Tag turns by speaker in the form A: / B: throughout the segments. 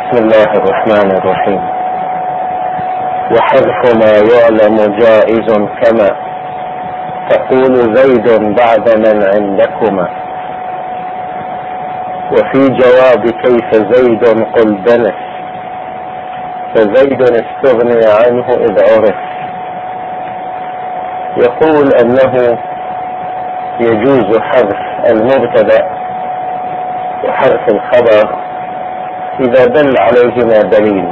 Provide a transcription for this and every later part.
A: بسم الله الرحمن الرحيم. وحذف ما يعلم جائز كما تقول زيد بعد من عندكما، وفي جواب كيف زيد قل دنس، فزيد استغني عنه إذ عرف. يقول أنه يجوز حذف المبتدأ وحذف الخبر إذا دل عليهما دليل،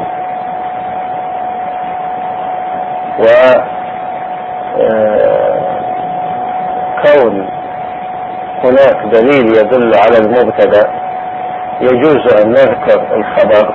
A: وكون هناك دليل يدل على المبتدأ يجوز أن نذكر الخبر،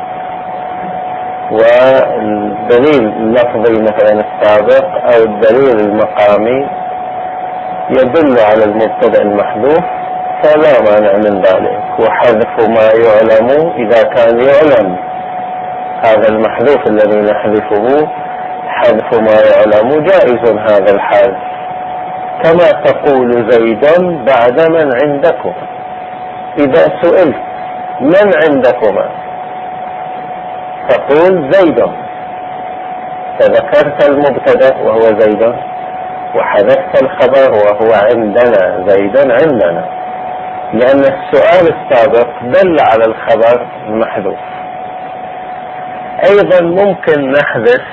A: والدليل اللفظي مثلا السابق أو الدليل المقامي يدل على المبتدأ المحذوف، فلا مانع من ذلك. وحذف ما يعلم إذا كان يعلم هذا المحذوف الذي نحذفه، حذف ما يعلم جائز هذا الحذف، كما تقول زيد بعد من عندكم. إذا سئلت من عندكما تقول زيد، فذكرت المبتدأ وهو زيد، وحذفت الخبر وهو عندنا، زيد عندنا، لأن السؤال السابق دل على الخبر المحذوف. أيضا ممكن نحذف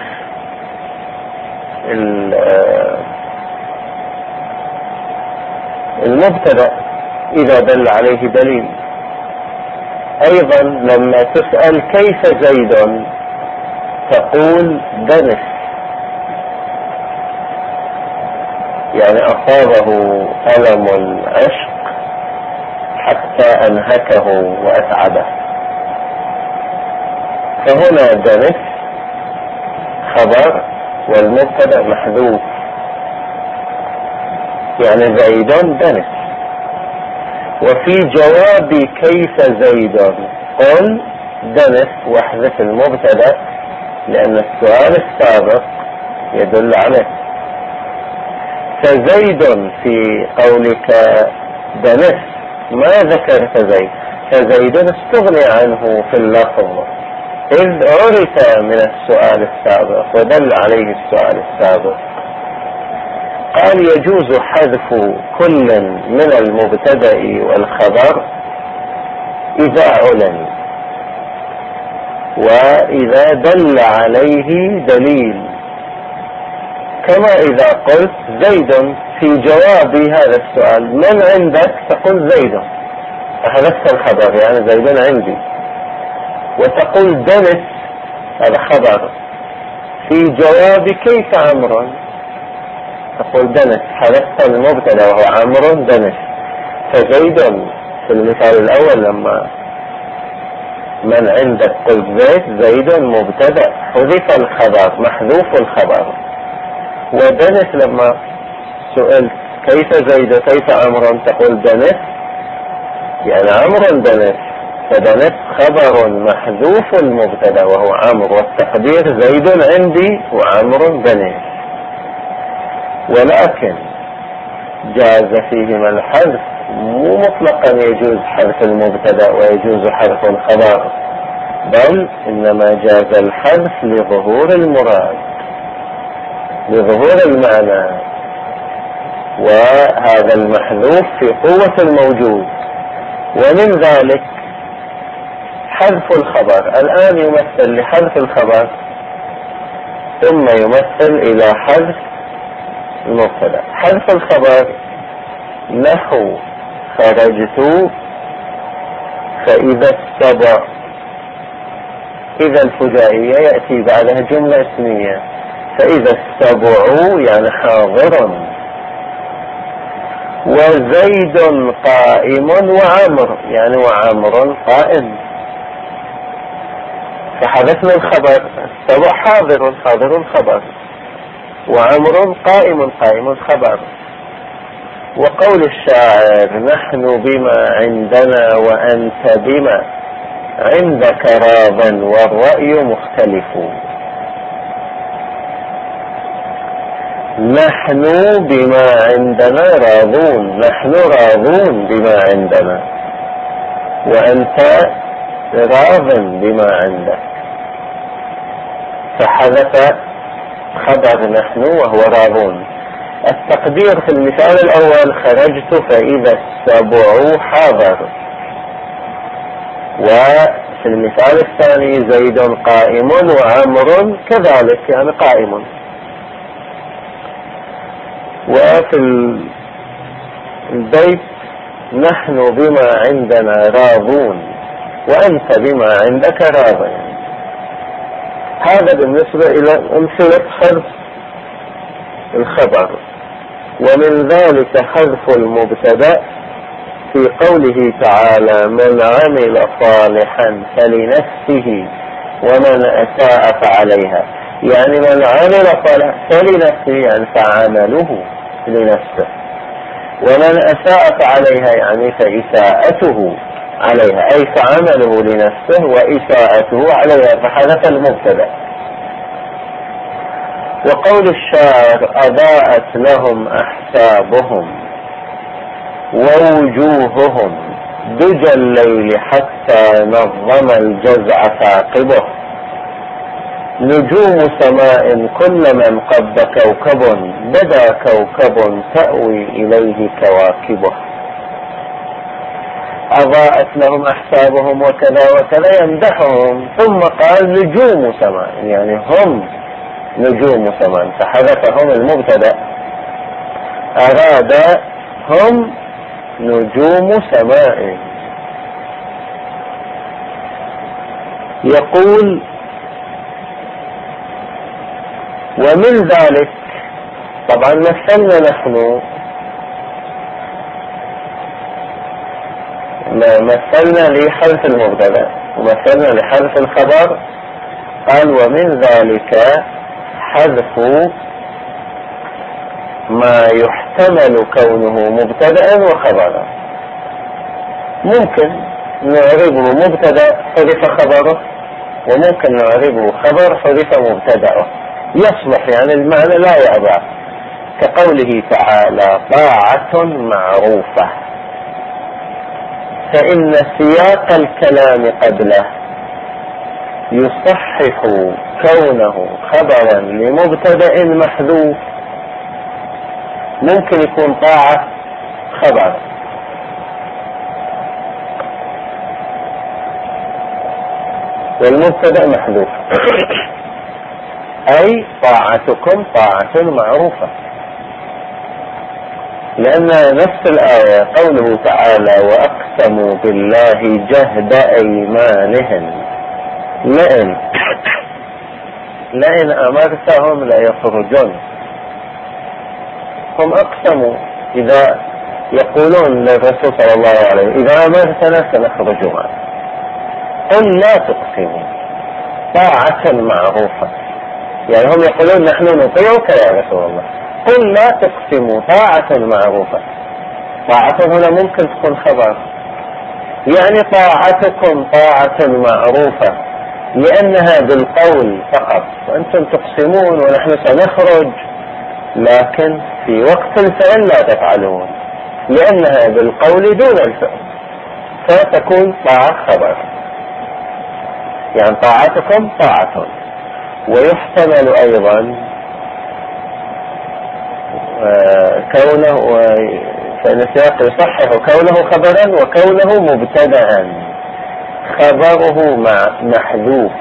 A: المبتدأ إذا دل عليه دليل. أيضا لما تسأل كيف زيد تقول دنس، يعني أصابه ألم العشق حتى أنهكه وأسعده، فهنا دنس خبر والمبتدأ محذوف، يعني زيد دنس. وفي جواب كيف زيد قل دنس واحذف المبتدأ، لأن السؤال السابق يدل عليه. فزيد في قولك دنس ما ذكرت زيد، فزيد استغني عنه في اللفظ إذ عرف من السؤال السابق ودل عليه السؤال السابق. قال يجوز حذف كل من المبتدأ والخبر إذا علم وإذا دل عليه دليل، كما إذا قلت زيد في جواب هذا السؤال من عندك تقول زيد، فحذفت الخبر يعني زيد عندي. وتقول دنس هذا خبر، في جواب كيف عمرو تقول دنس، حذفت المبتدأ وهو عمرو دنس. فزيد في المثال الأول لما من عندك قلت زيد مبتدأ حذف الخبر محذوف الخبر. ودنس لما سئلت كيف زيد كيف عمرو تقول دنس، يعني عمرو دنس، فدنس خبر محذوف المبتدأ وهو عمرو، والتقدير زيد عندي وعمرو دنس. ولكن جاز فيهما الحذف، مو مطلقا يجوز حذف المبتدأ ويجوز حذف الخبر، بل إنما جاز الحذف لظهور المراد، لظهور المعنى، وهذا المحذوف في قوة الموجود. ومن ذلك حذف الخبر، الآن يمثل لحذف الخبر ثم يمثل إلى حذف المبتدأ. حذف الخبر نحو خرجت فإذا السبع، إذا الفجائية يأتي بعدها جملة اسمية، فإذا السبع يعني حاضر، وزيد قائم وعمر يعني وعمر قائم، فحذفنا الخبر، السبع حاضر حاضر خبر، وعمر قائم قائم خبر. وقول الشاعر نحن بما عندنا وأنت بما عندك راض والرأي مختلف، نحن بما عندنا راضون، نحن راضون بما عندنا، وأنت راض بما عندك، فحدث خبر نحن وهو راضون. التقدير في المثال الأول خرجت فإذا السبع حاضر، وفي المثال الثاني زيد قائم وعمر كذلك يعني قائم. وفي البيت نحن بما عندنا راضون وأنت بما عندك راض. هذا بالنسبة إلى أمثلة حذف الخبر. ومن ذلك حذف المبتدأ في قوله تعالى من عمل صالحا فلنفسه ومن أساء فعليها، يعني من عمل صالحا فلنفسه يعني فعمله لنفسه، ومن أساء فعليها يعني فإساءته عليها، أي فعمله لنفسه وإساءته عليها، فحدث المبتدأ. وقول الشاعر أضاءت لهم أحسابهم ووجوههم دجى الليل حتى نظم الجزع ثاقبه، نجوم سماء كل من قد كوكب بدا كوكب تأوي إليه كواكبه. أضاءت لهم أحسابهم وكذا وكذا يمدحهم، ثم قال نجوم سماء يعني هم نجوم سماء، فحذفهم المبتدأ، أراد هم نجوم سماء. يقول ومن ذلك، طبعا مثلنا نحن مثلنا لحذف المبتدأ ومثلنا لحذف الخبر، قال ومن ذلك حذف ما يحتمل كونه مبتدأ وخبرا. ممكن نعربه مبتدأ حذف خبره، وممكن نعربه خبر حذف مبتدأه، يصلح يعني المعنى لا يأبى، كقوله تعالى طاعة معروفة، فإن سياق الكلام قبله يصحح كونه خبرا لمبتدأ محذوف. ممكن يكون طاعة خبر والمبتدأ محذوف، أي طاعتكم طاعة معروفة، لأن نفس الآية قوله تعالى وأقسموا بالله جهد أيمانهم لئن أمرتهم ليخرجون. هم أقسموا، إذا يقولون للرسول صلى الله عليه وسلم إذا أمرتنا سنخرج معك، قل لا تقسموا طاعة معروفة، يعني هم يقولون نحن نطيعك يا رسول الله، قل لا تقسموا طاعة معروفة. طاعة هنا ممكن تكون خبر، يعني طاعتكم طاعة معروفة لأنها بالقول فقط، وأنتم تقسمون ونحن سنخرج، لكن في وقت الفعل لا تفعلون لأنها بالقول دون الفعل، فتكون طاعة خبر، يعني طاعتكم طاعة. ويحتمل أيضا كونه، فإن السياق يصحح كونه خبرا وكونه مبتدأ، خبره محذوف.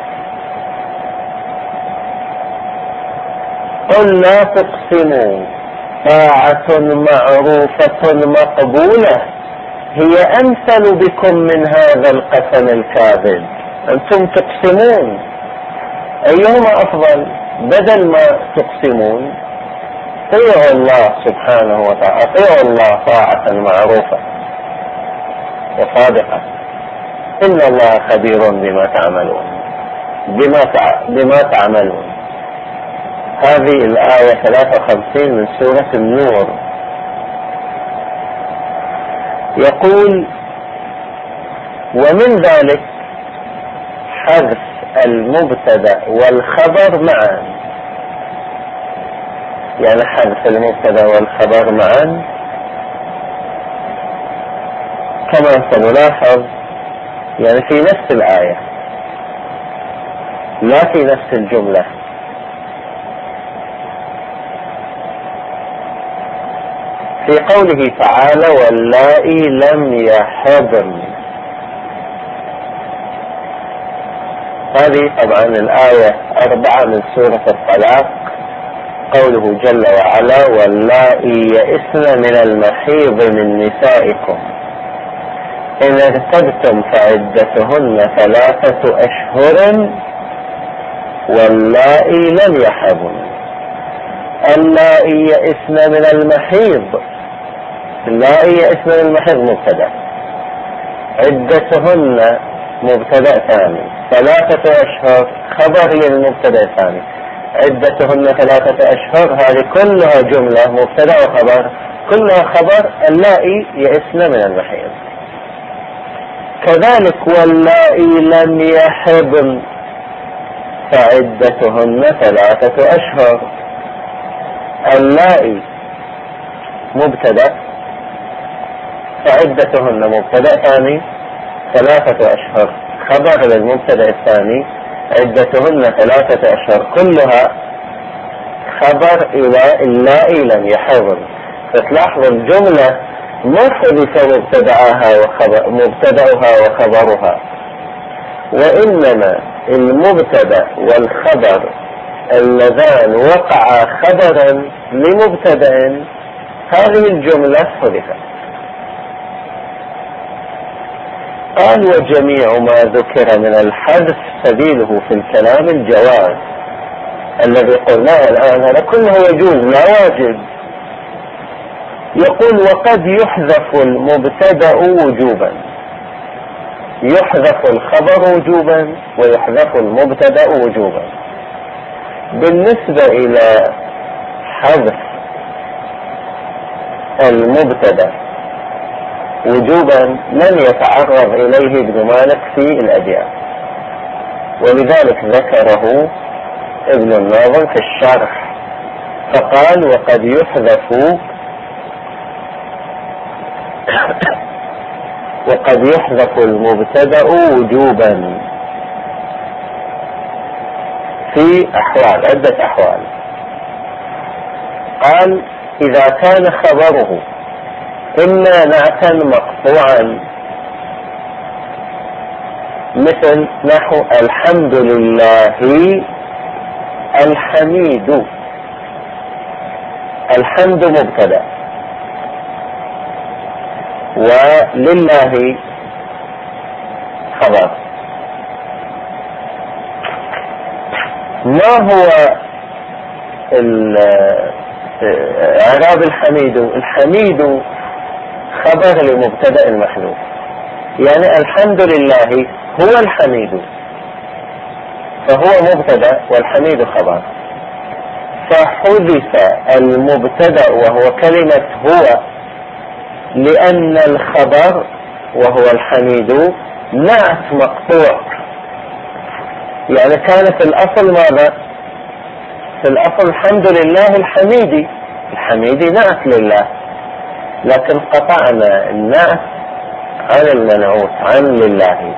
A: قل لا تقسموا طاعة معروفة مقبولة هي أمثل بكم من هذا القسم الكاذب. أنتم تقسمون، أيهما أفضل؟ بدل ما تقسمون طيعوا الله سبحانه وتعالى، طيعوا الله طاعة معروفة وصادقة، إن الله خبير بما تعملون بما تعملون. هذه الآية 53 من سورة النور. يقول ومن ذلك حذف المبتدأ والخبر معا، يعني حذف المبتدأ والخبر معا كما سنلاحظ يعني في نفس الآية لا في نفس الجملة. في قوله تعالى واللائي لم يحضن، هذه طبعا الآية 4 من سورة الطلاق، قوله جل وعلا واللائي يئسن من المحيض من نسائكم إن ارتبتم فعدتهن 3 أشهر واللائي لم يحضن. اللائي يئسن من المحيض، اللائي يئسن من المحيض مبتدأ، عدتهن مبتدأ ثاني، 3 أشهر خبر للمبتدأ الثاني، عدتهن 3 أشهر هذه كلها جملة مبتدأ وخبر، كلها خبر اللائي يئسن من المحيض. كذلك واللائي لم يحضن فعدتهن 3 أشهر، اللائي مبتدأ فعدتهن مبتدأ ثاني 3 أشهر خبر للمبتدأ الثاني، عدتهن 3 أشهر كلها خبر إلى اللائي لم يحضن. فتلاحظ الجملة ما حذف مبتدأها وخبرها، وإنما المبتدأ والخبر اللذان وقعا خبرا لمبتدأ هذه الجملة حذفت. قال وجميع ما ذكر من الحذف سبيله في الكلام الجواز، الذي قلناه الآن هذا كله يجوز لا واجب. يقول وقد يحذف المبتدأ وجوبا، يحذف الخبر وجوبا ويحذف المبتدأ وجوبا. بالنسبة إلى حذف المبتدأ وجوبا لم يتعرض إليه ابن مالك في الأبيات، ولذلك ذكره ابن الناظم في الشرح فقال وقد يحذف المبتدأ وجوبا في أحوال، عدة أحوال. قال إذا كان خبره إما نعتا مقطوعا مثل نحو الحمد لله الحميد، الحمد مبتدأ ولله خبر. ما هو إعراب الحميد؟ الحميد خبر لمبتدأ محذوف، يعني الحمد لله هو الحميد فهو مبتدأ والحميد خبر، فحذف المبتدأ وهو كلمة هو لأن الخبر وهو الحميد نعت مقطوع. يعني كانت الأصل ماذا؟ في الأصل الحمد لله الحميدي، الحميدي نعت لله، لكن قطعنا النعت عن المنعوت عن لله،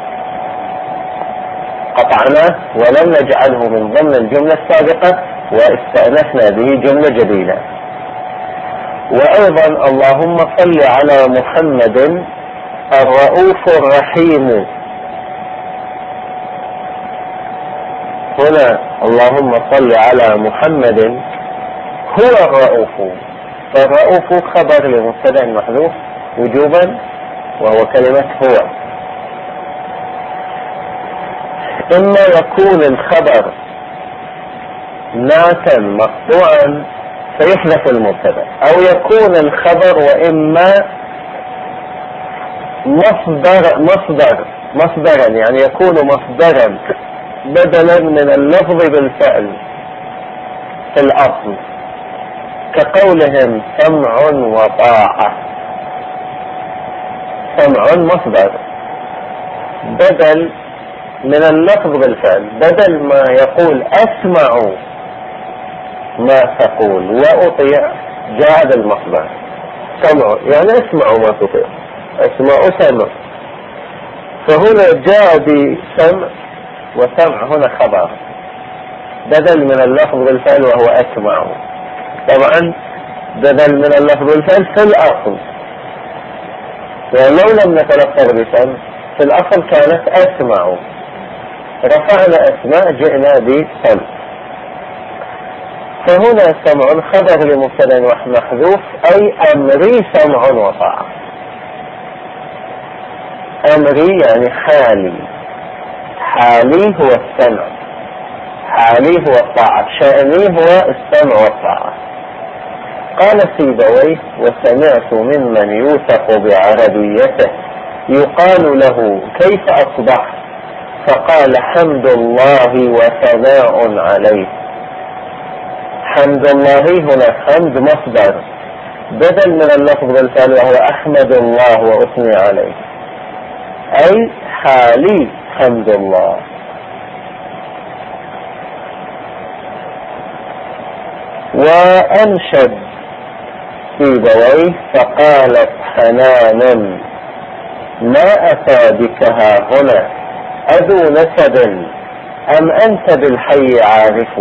A: قطعناه ولم نجعله من ضمن الجملة السابقة واستأنفنا به جملة جديدة. وأيضا اللهم صل على محمد الرؤوف الرحيم، هنا اللهم صل على محمد هو الرؤوف، فالرؤوف خبر لمبتدأ محذوف وجوبا وهو كلمة هو. إما يكون الخبر نعتا مقطوعا فيحذف المبتدأ، أو يكون الخبر وإما مصدرا يعني يكون مصدرا بدلا من اللفظ بالفعل في الأصل، كقولهم سمع وطاعة. سمع مصدر بدل من اللفظ بالفعل، بدل ما يقول أسمع ما تقول وأطيع جاء المصدر سمع، يعني اسمعوا ما تطيع، اسمعوا سمع. فهنا جاء بسمع، وسمع هنا خبر بدل من اللفظ بالفعل وهو أسمع. طبعا بدل من اللفظ بالفعل في الأصل، ولو لم نتلفظ بسمع في الأصل كانت أسمع، رفعنا أسماء جئنا بسمع. فهنا سمع خبر لمبتدأ محذوف، أي أمري سمع وطاعة. أمري يعني حالي، حالي هو السمع، حالي هو الطاعة، شأني هو السمع والطاعة. قال سيبويه: وسمعت ممن يوثق بعربيته يقال له كيف أصبح؟ فقال: حمد الله وثناء عليه. حمد الله هنا حمد مصدر بدل من اللفظ بالفعل وهو أحمد الله وأثني عليه، أي حالي حمد الله. وأنشد سيبويه فقالت حنان: ما أتى بك ها هنا أذو نسب أم أنت بالحي عارف؟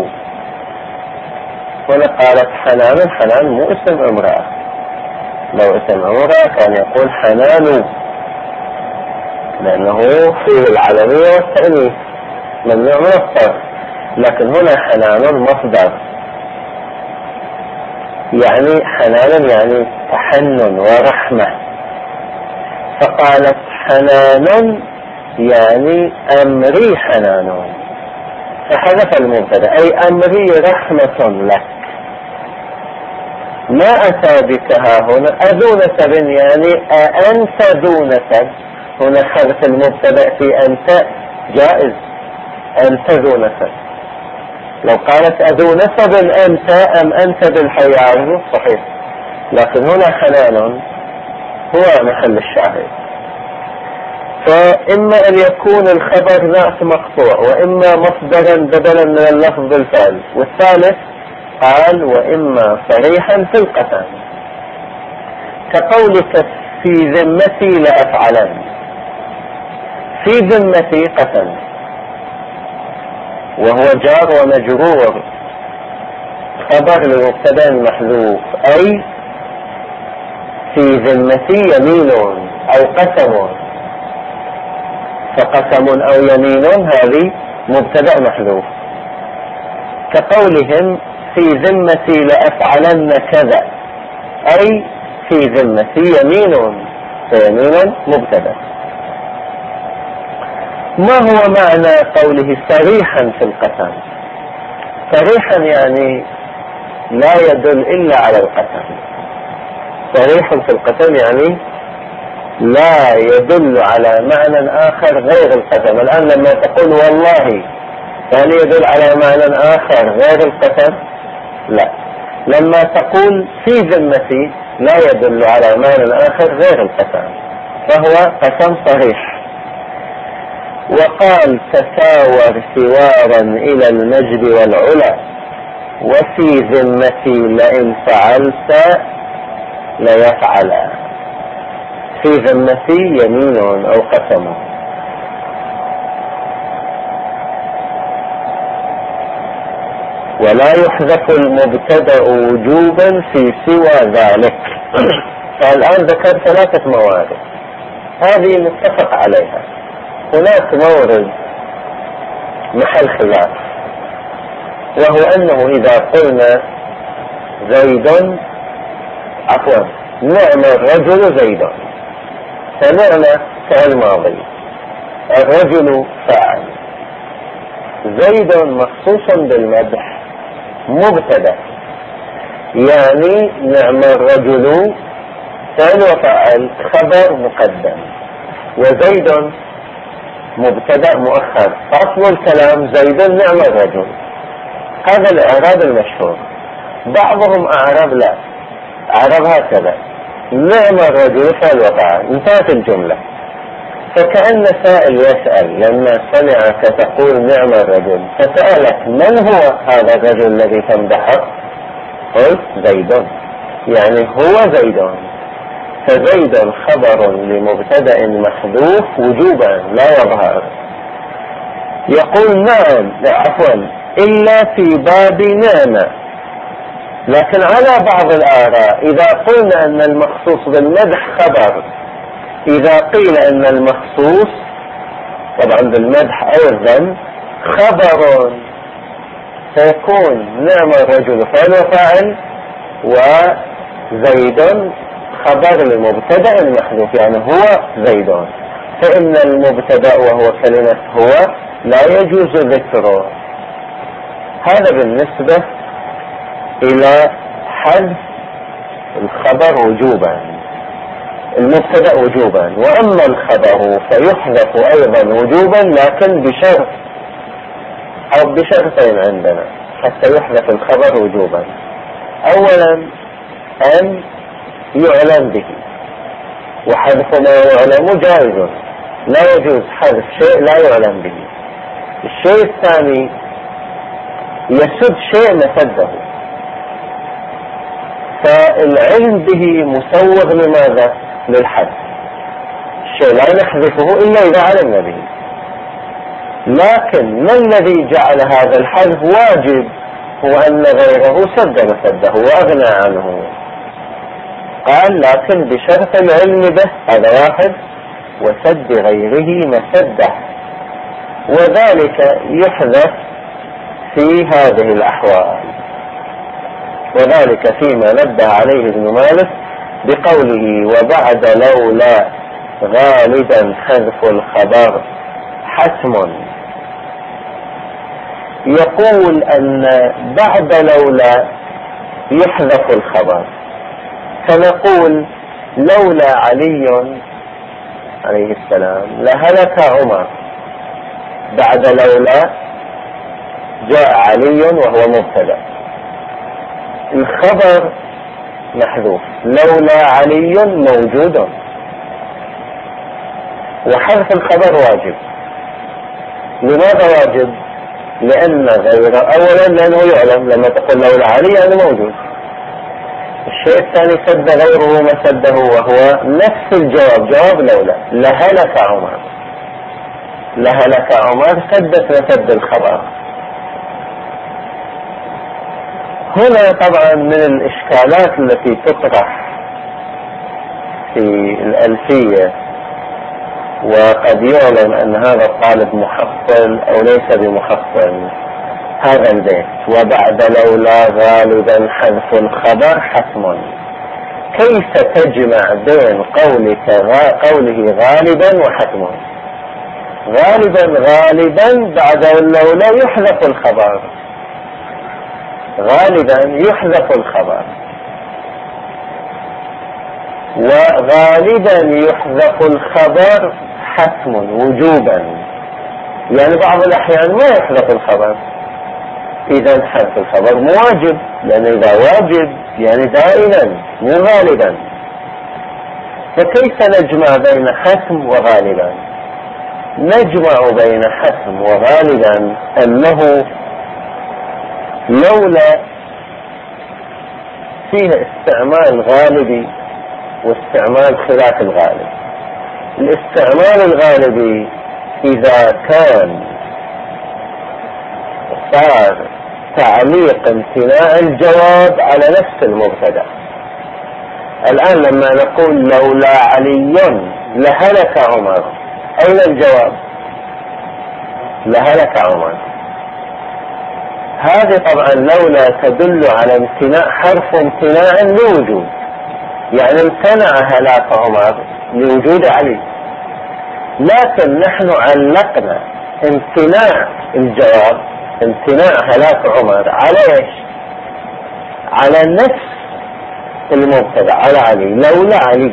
A: هنا قالت حنان، حنان مو اسم امرأة، لو اسم امرأة كان يقول حنان، لأنه فيه العلمية والتأنيث ممنوع من الصرف، لكن هنا حنان مصدر، يعني حنان يعني تحنن ورحمة. فقالت حنان يعني أمري حنان، فحذف المبتدأ أي أمري رحمة لك. ما أتى بك ها هنا أذو نسب يعني أأنت ذو نسب، هنا حذف المبتدأ في أنت جائز، أنت ذو نسب. لو قالت أذو نسب أنت أم أنت بالحي عارف صحيح، لكن هنا حنان هو محل الشاهد. فإما أن يكون الخبر نعت مقطوع، وإما مصدرا بدلا من اللفظ بالفعل. والثالث قال: وإما صريحا في القسم، كقولك في ذمتي لأفعلن. في ذمتي قسم، وهو جار ومجرور، خبر لمبتدأ محذوف، أي في ذمتي يمين أو قسم، فقسم أو يمين هذه مبتدأ محذوف. كقولهم في ذمتي لأفعلن كذا، أي في ذمتي يمين، فيمين مبتدأ. ما هو معنى قوله صريحا في القسم؟ صريحا يعني لا يدل إلا على القسم. صريح في القسم يعني لا يدل على معنى آخر غير القسم. الآن لما تقول والله، هل يدل على معنى آخر غير القسم؟ لا. لما تقول في ذمتي لا يدل على معنى آخر غير القسم، فهو قسم صريح. وقال: تساور سوارا إلى المجد والعلا، وفي ذمتي لئن فعلت ليفعلا. في ذمتي يمين أو قسم. ولا يحذف المبتدأ وجوبا في سوى ذلك. فالآن ذكر 3 موارد، هذه متفق عليها. هناك مورد محل خلاف، وهو أنه إذا قلنا زيد، عفوا نعم الرجل زيد، فنعم فعل ماضي، الرجل فاعل، زيد مخصوص بالمدح مبتدأ، يعني نعم الرجل فعل وفاعل خبر مقدم، وزيد مبتدأ مؤخر. أصل الكلام زيد نعم الرجل، هذا الإعراب المشهور. بعضهم أعرب لا، أعرب هكذا: نعم الرجل فعل وفاعل، انتهت الجملة. فكأن سائل يسأل لما سمعك تقول نعم الرجل، فسألك: من هو هذا الرجل الذي تمدحه؟ قلت: زيد، يعني هو زيد. فزيد خبر لمبتدأ محذوف وجوبا لا يظهر. يقول نعم، عفوا، إلا في باب نعمة. لكن على بعض الآراء إذا قلنا أن المخصوص بالمدح خبر، إذا قيل أن المخصوص طبعا بالمدح أو الذم خبر، سيكون نعم الرجل فعل وفاعل، وزيد خبر لمبتدأ محذوف، يعني هو زيد، فإن المبتدأ وهو كلمة هو لا يجوز ذكره. هذا بالنسبة إلى حذف الخبر وجوبا، المبتدأ وجوبا. وأما الخبر فيحذف أيضا وجوبا، لكن بشرط أو بشرطين عندنا حتى يحذف الخبر وجوبا. أولا أن يعلم به، وحذف ما يعلم جائز، لا يجوز حذف شيء لا يعلم به. الشيء الثاني يسد شيء مسده، فالعلم به مسوغ لماذا؟ للحذف. الشيء لا نحذفه إلا إذا علمنا به، لكن ما الذي جعل هذا الحذف واجب؟ هو أن غيره سد مسده وأغنى عنه. قال لكن بشرط العلم به، هذا واحد، وسد غيره مسده، وذلك يحدث في هذه الأحوال، وذلك فيما نبه عليه ابن مالك بقوله وبعد لولا غالبا حذف الخبر حتم. يقول أن بعد لولا يحذف الخبر، فنقول لولا علي عليه السلام لهلك عمر. بعد لولا جاء علي وهو مبتدأ، الخبر محذوف، لولا علي موجود، وحذف الخبر واجب. لماذا واجب؟ لأن غير، أولا لأنه يعلم، لما تقول لولا علي يعني موجود. الشيء الثاني سد غيره ما سده، وهو نفس الجواب، جواب لولا لهلك عمر. لهلك عمر سدت مسد الخبر. هنا طبعا من الإشكالات التي تطرح في الألفية، وقد يعلم أن هذا الطالب محصل أو ليس بمحصل، هذا البيت وبعد لولا غالبا حذف الخبر حتم. كيف تجمع بين قوله غالبا وحتم؟ غالبا بعد لولا يحذف الخبر، غالبا يحذف الخبر، وغالبا يحذف الخبر حتم وجوبا، يعني بعض الأحيان ما يحذف الخبر. إذا حذف الخبر مواجب، لأن إذا واجب يعني دائما مو غالبا. فكيف نجمع بين حتم وغالبا؟ نجمع بين حتم وغالبا أنه لولا فيه استعمال غالبي واستعمال خلاف الغالب. الاستعمال الغالبي إذا كان صار تعليق امتناع الجواب على نفس المبتدأ. الآن لما نقول لولا علي لهلك عمر، أين الجواب؟ لهلك عمر. هذه طبعا لولا تدل على امتناع، حرف امتناع لوجود، يعني امتنع هلاك عمر لوجود علي. لكن نحن علقنا امتناع الجواب، امتناع هلاك عمر، على ايش؟ على نفس المبتدأ، على علي، لولا علي.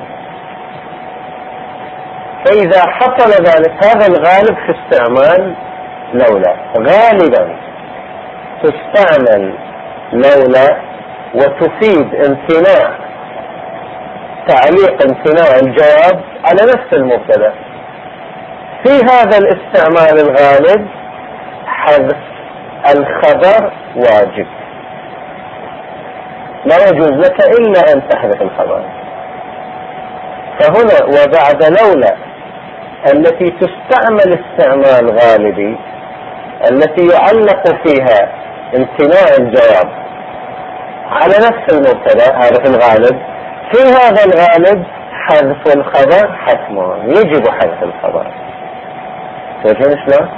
A: فإذا حصل ذلك، هذا الغالب في استعمال لولا. غالبا تستعمل لولا وتفيد امتناع، تعليق امتناع الجواب على نفس المبتدأ. في هذا الاستعمال الغالب حذف الخبر واجب، لا يجوز لك إلا أن تحذف الخبر. فهنا وبعد لولا التي تستعمل استعمال غالبي، التي يعلق فيها امتناع الجواب على نفس المبتدا، هذا في الغالب. في هذا الغالب حذف الخبر حتما، يجب حذف الخبر. فهمت شلون؟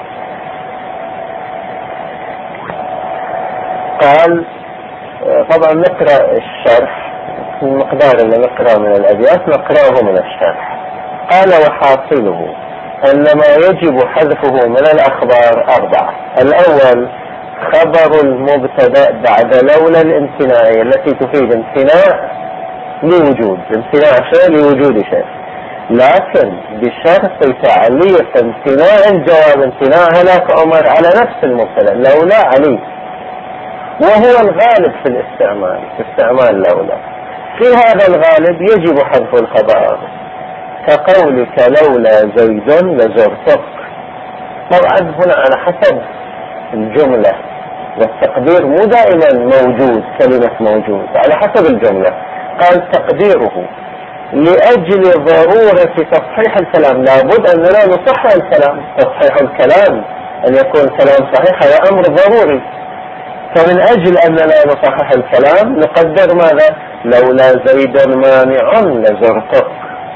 A: قال طبعا نقرأ الشرح، المقدار اللي نقرأه من الأبيات نقرأه من الشرح. قال وحاصله أن ما يجب حذفه من الأخبار 4. الأول خبر المبتدأ بعد لولا الامتناعية التي تفيد امتناع لوجود، امتناع شيء لوجود شيء، لكن بشرط تعليق امتناع الجواب، امتناع هلاك عمر على نفس المبتدأ لولا علي، وهو الغالب في الاستعمال، في استعمال لولا. في هذا الغالب يجب حذف الخبر، كقولك لولا زيد لزرتك. طبعا هنا على حسب الجملة، والتقدير مو دائما موجود، كلمة موجود على حسب الجملة. قال تقديره لأجل ضرورة تصحيح الكلام، لابد أننا نصحح الكلام، تصحيح الكلام أن يكون كلام صحيح هذا أمر ضروري. فمن أجل أننا نصحح الكلام نقدر ماذا؟ لولا زيد مانع لزرتك.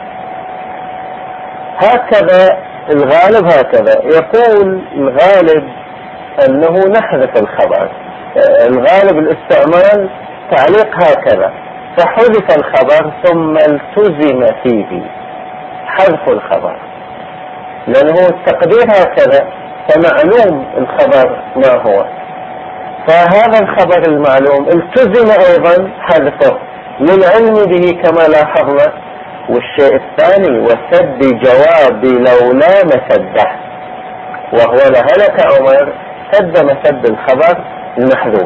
A: هكذا الغالب، هكذا يقول الغالب أنه نحذف الخبر. الغالب الاستعمال تعليق هكذا، فحذف الخبر ثم التزم فيه حذف الخبر، لأنه التقدير هكذا، فمعلوم الخبر ما هو، فهذا الخبر المعلوم التزم أيضا حذفه للعلم به كما لاحظنا. والشيء الثاني وسد جواب لولا مسده، وهو لهلك عمر سد مسد الخبر المحذوف.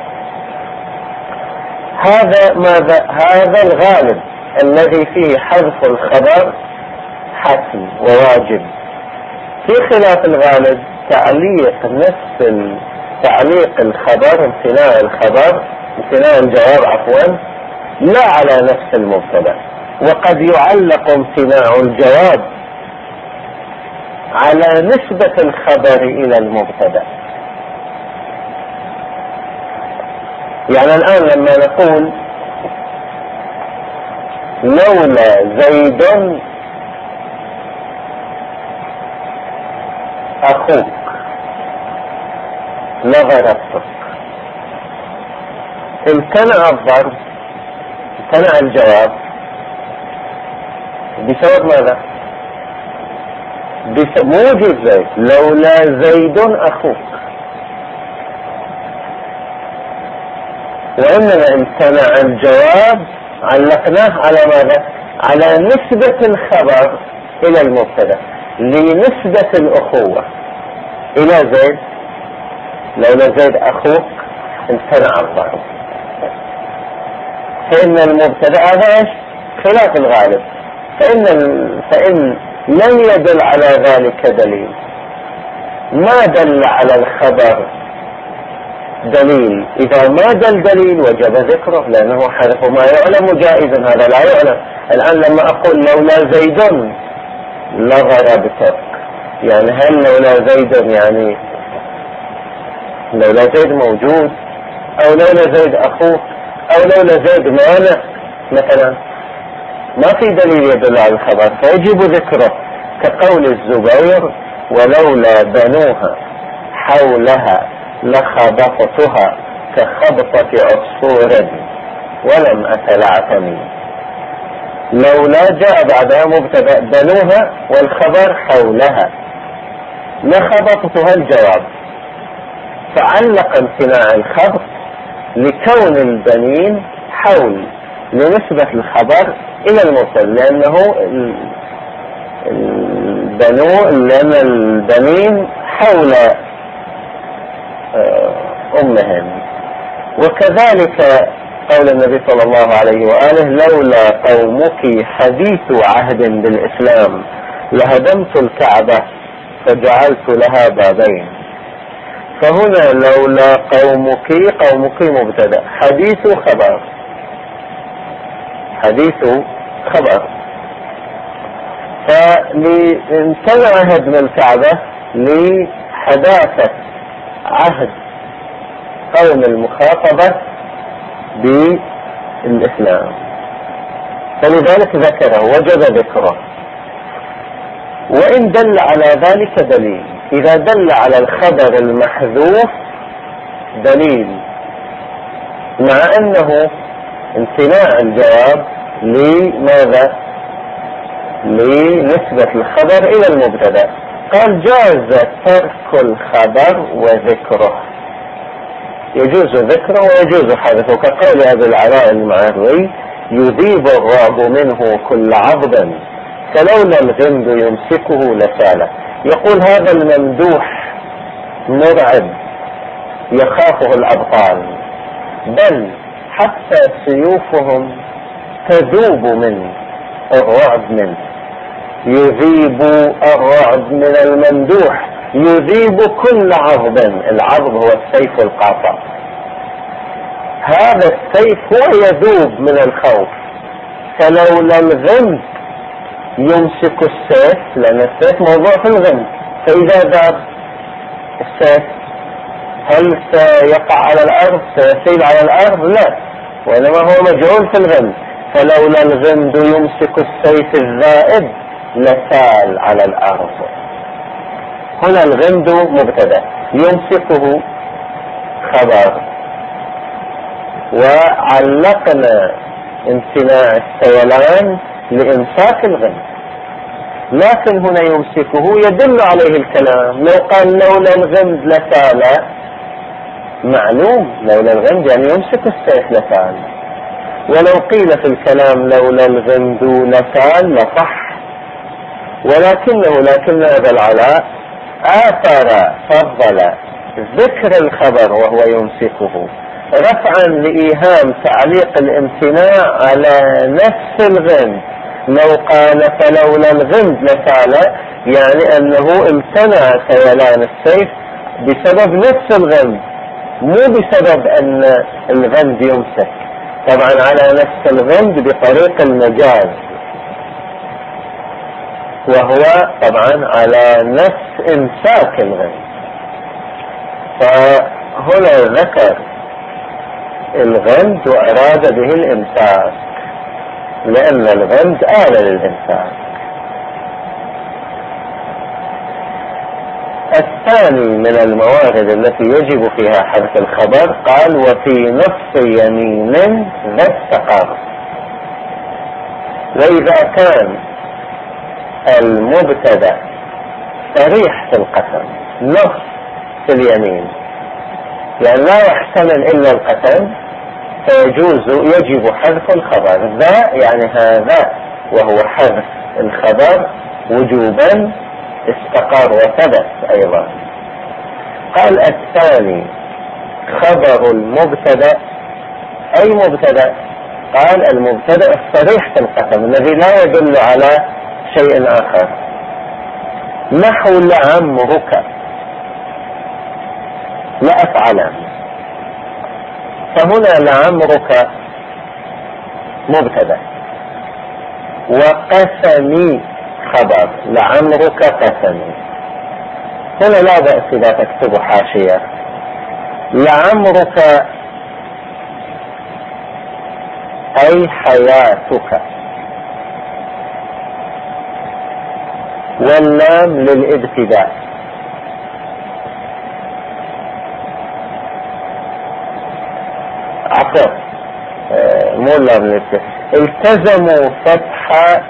A: هذا ماذا؟ هذا الغالب الذي فيه حذف الخبر حتم وواجب. في خلاف الغالب تعليق نفس تعليق الخبر، امتناع الخبر، امتناع الجواب عفوا، لا على نفس المبتدا، وقد يعلق امتناع الجواب على نسبة الخبر إلى المبتدا. يعني الآن لما نقول لولا زيد أخوك لضربتك، امتنع الضرب، امتنع الجواب بسبب ماذا؟ موجود زيد، لولا زيد أخوك. وإنما امتنع الجواب علقناه على ماذا؟ على نسبة الخبر إلى المبتدا، لنسبة الأخوة إلى زيد. لولا زيد أخوك امتنع الضرب، فإن المبتدا هذا ايش؟ خلاف الغالب. فإن لم يدل على ذلك دليل، ما دل على الخبر دليل، إذا ما دل دليل وجب ذكره، لأنه حذف ما يعلم جائزا، هذا لا يعلم. الآن لما أقول لولا زيد لضربتك، يعني هل لولا زيد يعني لولا زيد موجود، أو لولا زيد أخوك، أو لولا زيد مانع مثلا؟ ما في دليل يدل على الخبر، فيجب ذكره، كقول الزبير ولولا بنوها حولها لخبطتها كخبطة عصفور ولم أتلعثمي. لولا جاء بعدها مبتدأ بنوها والخبر حولها، لخبطتها الجواب، فعلق امتناع الخبط لكون البنين حول لنسبة الخبر إلى المبتدأ، لأنه لأن البنين حول أمهم. وكذلك قول النبي صلى الله عليه وآله لولا قومك حديث عهد بالإسلام لهدمت الكعبة فجعلت لها بابين. فهنا لولا قومك مبتدأ، حديث خبر، حديث خبر، فامتنع هدم الكعبة لحداثة عهد قوم المخاطبة بالإسلام، فلذلك ذكره وجب ذكره. وإن دل على ذلك دليل، إذا دل على الخبر المحذوف دليل، مع أنه امتناع الجواب لماذا؟ لنسبة الخبر إلى المبتدأ. قال جاز ترك الخبر وذكره، يجوز ذكره ويجوز حذفه، كقول أبي العلاء المعروي: يذيب الرعب منه كل عضب فلولا الغمد يمسكه لساله. يقول هذا الممدوح مرعب يخافه الأبطال، بل حتى سيوفهم تذوب من الرعب منه. يذيب الرعب من الممدوح، يذيب كل عضب. العضب هو السيف القاطع، هذا السيف هو يذوب من الخوف. فلولا الغمد يمسك السيف، لأن السيف موضوع في الغمد، فإذا ذاب السيف هل سيقع على الأرض؟ سيسيل على الأرض؟ لا، وإنما هو مجعول في الغمد. فلولا الغمد يمسك السيف الذائب لسال على الأرض. هنا الغمد مبتدأ، يمسكه خبر، وعلقنا امتناع السيلان لإمساك الغمد، لكن هنا يمسكه يدل عليه الكلام. لو قال لولا الغمد لسال، معلوم لولا الغمد يعني يمسك السيف لسال، ولو قيل في الكلام لولا الغمد لسال لصح. لكن أبا العلاء آثر فضل ذكر الخبر وهو يمسكه رفعا لإيهام تعليق الامتناع على نفس الغمد. لو قال فلولا الغمد لسال، يعني أنه امتنع سيلان السيف بسبب نفس الغمد، مو بسبب أن الغمد يمسك. طبعا على نفس الغمد بطريق المجاز، وهو طبعا على نفس امساك الغمد. فهنا ذكر الغمد وأراد به الإمساك، لأن الغمد آلة للإمساك. الثاني من الموارد التي يجب فيها حذف الخبر قال: وفي نص يمين ذا استقر. وإذا كان المبتدأ صريح في القسم، نص في اليمين، يعني لا يحتمل إلا القسم، يجب حذف الخبر. ذا يعني هذا، وهو حذف الخبر وجوبا استقر وثبت أيضا. قال: الثاني خبر المبتدأ. أي مبتدأ؟ قال: المبتدأ الصريح في القسم الذي لا يدل على شيء آخر، نحو لعمرك، لا أفعل. فهنا لعمرك مبتدأ، وقسمي خبر. لعمرك قسمي، هنا لا بأس إذا تكتب حاشية. لعمرك أي حياتك، واللام للابتداء. عفوا، مو اللام للابتداء. التزموا فتح،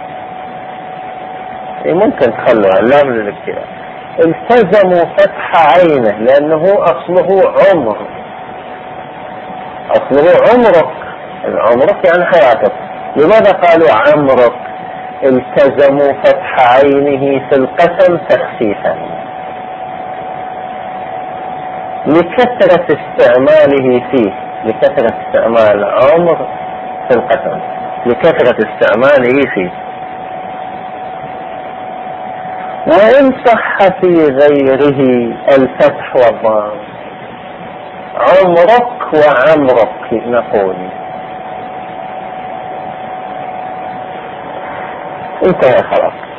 A: ممكن تخلوها اللام للابتداء. التزموا فتح عينه، لأنه أصله عمر، أصله عمرك. عمرك يعني حياتك. لماذا قالوا عمرك؟ التزموا فتح عينه في القسم تخفيفا، لكثرة استعماله فيه، لكثرة استعمال عمر في القسم، لكثرة استعماله فيه. وإن صح في غيره الفتح والضم، عمرك وعمرك نقول. انتهى خلاص.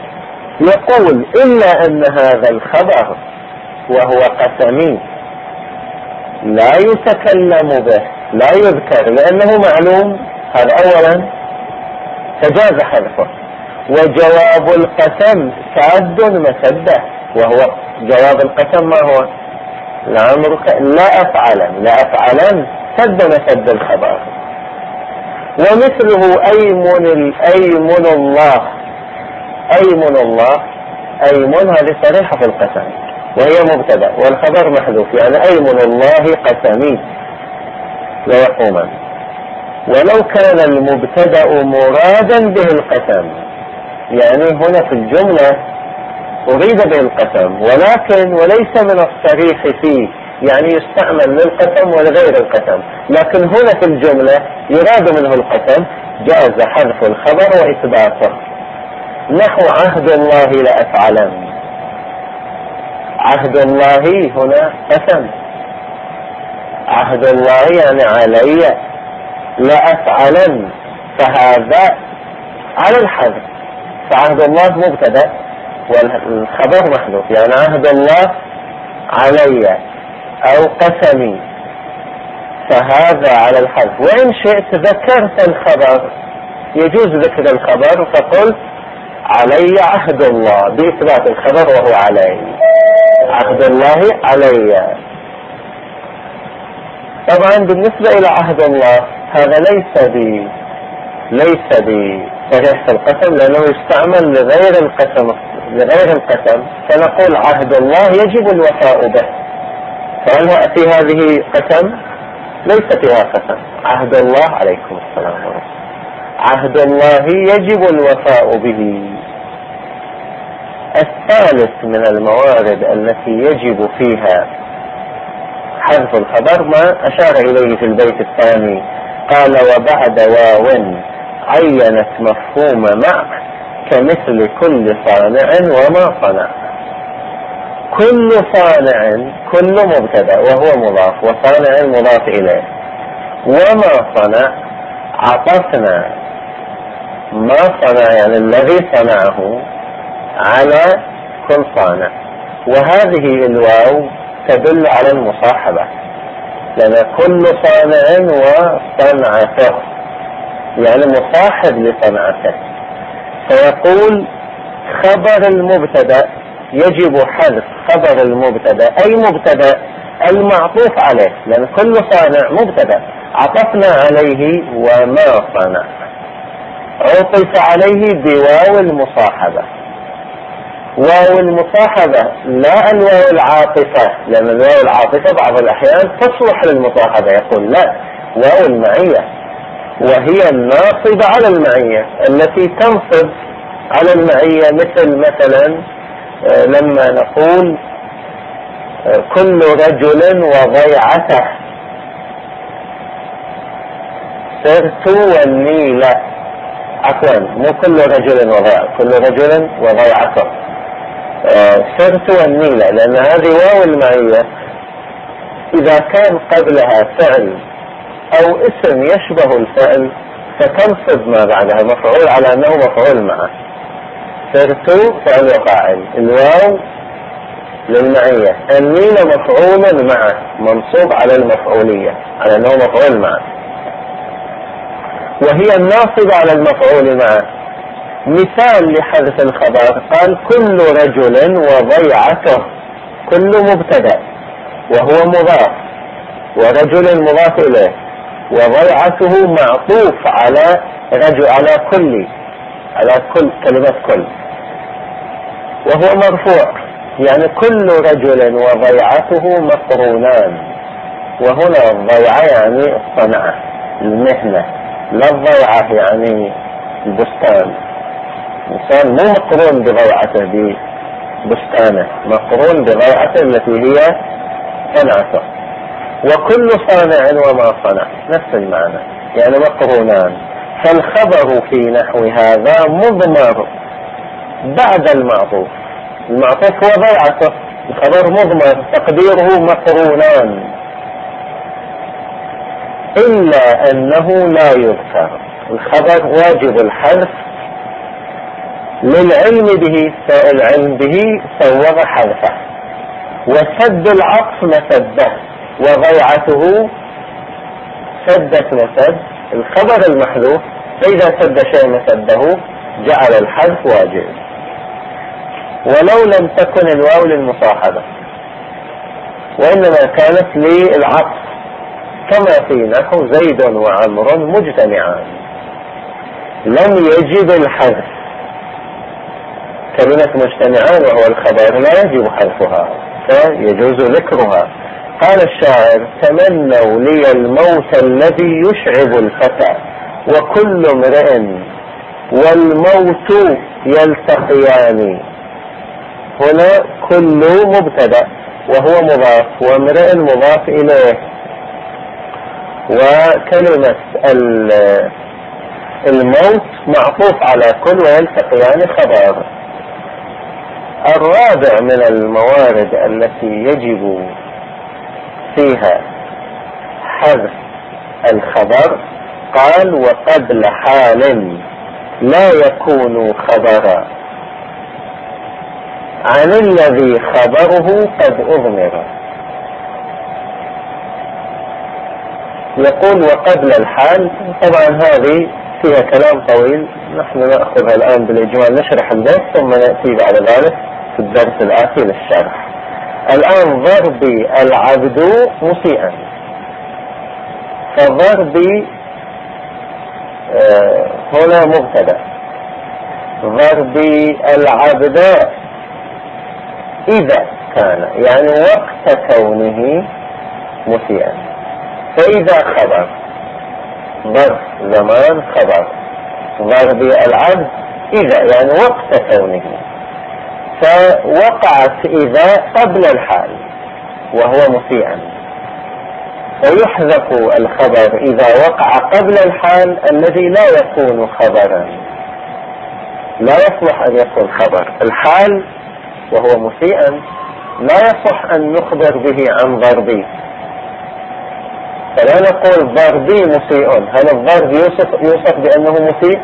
A: يقول إلا أن هذا الخبر وهو قسمي لا يتكلم به، لا يذكر لأنه معلوم، هذا أولا فجاز حذفه. وجواب القسم ساد مسده، وهو جواب القسم ما هو؟ لعمرك لا أفعلا، لا أفعلا سد مسد الخبر. ومثله أيمن الله، أيمن الله، أيمن هذه صريحة في القسم وهي مبتدأ والخبر محذوف، يعني أيمن الله قسمي ليقوما. ولو كان المبتدأ مرادا به القسم، يعني هنا في الجملة أريد به القسم ولكن وليس من الصريح فيه، يعني يستعمل للقسم ولغير القسم، لكن هنا في الجملة يراد منه القسم، جاز حذف الخبر وإثباته. نحو عهد الله لأفعلن، عهد الله هنا قسم، عهد الله يعني علي، لأفعلن فهذا على الحذف، فعهد الله مبتدأ والخبر محذوف، يعني عهد الله علي أو قسمي، فهذا على الحذف. وإن شئت ذكرت الخبر، يجوز ذكر الخبر فقل علي عهد الله بإثبات الخبر وهو علي، عهد الله علي. طبعا بالنسبة إلى عهد الله هذا ليس بصريح في القسم، لأنه يستعمل لغير القسم، فنقول عهد الله يجب الوفاء به. فهل في هذه قسم؟ ليس فيها قسم. عهد الله، عليكم السلام ورحمة، عهد الله يجب الوفاء به. الثالث من الموارد التي يجب فيها حذف الخبر ما أشار إليه في البيت الثاني، قال وبعد واو عينت مفهوم مع كمثل كل صانع وما صنع. كل صانع، كل مبتدأ وهو مضاف، وصانع مضاف إليه، وما صنع عطفنا ما صنع يعني الذي صنعه على كل صانع. وهذه الواو تدل على المصاحبة، لأن كل صانع وصنعته يعني مصاحب لصنعته. فيقول خبر المبتدأ يجب حذف خبر المبتدأ، أي مبتدأ المعطوف عليه، لأن كل صانع مبتدأ عطفنا عليه وما صنع، عطف عليه بواو المصاحبة. واو المصاحبة لا الواو العاطفة، لأن الواو العاطفة بعض الأحيان تصلح للمصاحبة، يقول لا، واو المعية، وهي الناصبة على المعية التي تنصب على المعية، مثلا لما نقول كل رجل وضيعته، سرت والنيل، عفوا مو كل رجل وضيعته، كل رجل وضيعته، سرت والنيل، لأن هذه واو المعية إذا كان قبلها فعل أو اسم يشبه الفعل فتنصب ما بعدها مفعول على أنه مفعول معه. سرت فعل وفاعل، الواو للمعية، النيل مفعول معه منصوب على المفعولية على أنه مفعول معه، وهي الناصب على المفعول معه. مثال لحذف الخبر قال كل رجل وضيعته، كل مبتدأ وهو مضاف، ورجل مضاف إليه، وضيعته معطوف على رجل، على كل كلمة كل، وهو مرفوع، يعني كل رجل وضيعته مقرونان. وهنا الضيعة يعني الصنعة المهنة، لا الضيعة يعني البستان، الإنسان مو مقرون بضيعته ببستانه، مقرون بضيعته التي هي صنعته. وكل صانع وما صنع نفس المعنى، يعني مقرونان. فالخبر في نحو هذا مضمر بعد المعطوف، المعطوف هو ضيعته، الخبر مضمر تقديره مقرونان، إلا أنه لا يذكر. الخبر واجب الحذف للعلم به، فالعلم به سوغ حذفه، وسد العطف مسده، وضيعته سدت مسد الخبر المحذوف، فإذا سد شيء مسده جعل الحذف واجب. ولو لم تكن الواو للمصاحبة وإنما كانت للعطف، كما في نحو زيد وعمر مجتمعان، لم يجب الحذف. كلمة مجتمعان وهو الخبر لا يجب حذفها، فيجوز ذكرها. قال الشاعر: تمنوا لي الموت الذي يشعب الفتى، وكل امرئ والموت يلتقيان. هنا كل مبتدأ وهو مضاف، وامرئ مضاف إليه، وكلمة الموت معطوف على كل، ويلتقيان خبر. الرابع من الموارد التي يجب فيها حذف الخبر، قال: وقبل حال لا يكون خبرا عن الذي خبره قد أضمر. يقول وقبل الحال، طبعا هذه فيها كلام طويل، نحن نأخذها الآن بالإجمال، نشرح البيت ثم نأتي بعد ذلك في الدرس الآتي للشرح. الآن ضربي العبد مسيئا، فضربي هنا مبتدأ، ضربي العبد إذا كان، يعني وقت كونه مسيئا. فإذا خبر، ظرف زمان خبر، ضربي العبد إذا يعني وقت كونه، فوقعت إذا قبل الحال وهو مسيئا، فيحذف الخبر إذا وقع قبل الحال الذي لا يكون خبرا، لا يصلح أن يكون خبر. الحال وهو مسيئا لا يصح أن نخبر به عن ضربي، فلا نقول ضربي مسيء. هل الضرب يوصف بأنه مسيء؟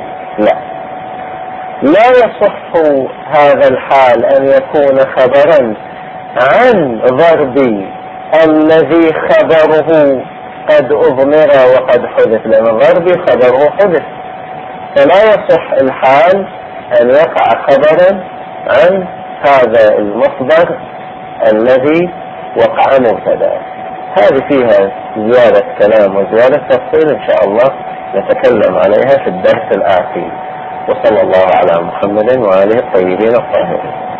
A: لا يصح هذا الحال أن يكون خبرا عن ضربي الذي خبره قد أضمر وقد حدث، لأن ضربي خبره حدث، فلا يصح الحال أن يقع خبرا عن هذا المصدر الذي وقع مبتدا. هذه فيها زيادة كلام وزيادة تفصيل، إن شاء الله نتكلم عليها في الدرس الآتي. وصلى الله على محمد وآله الطيبين الطاهرين.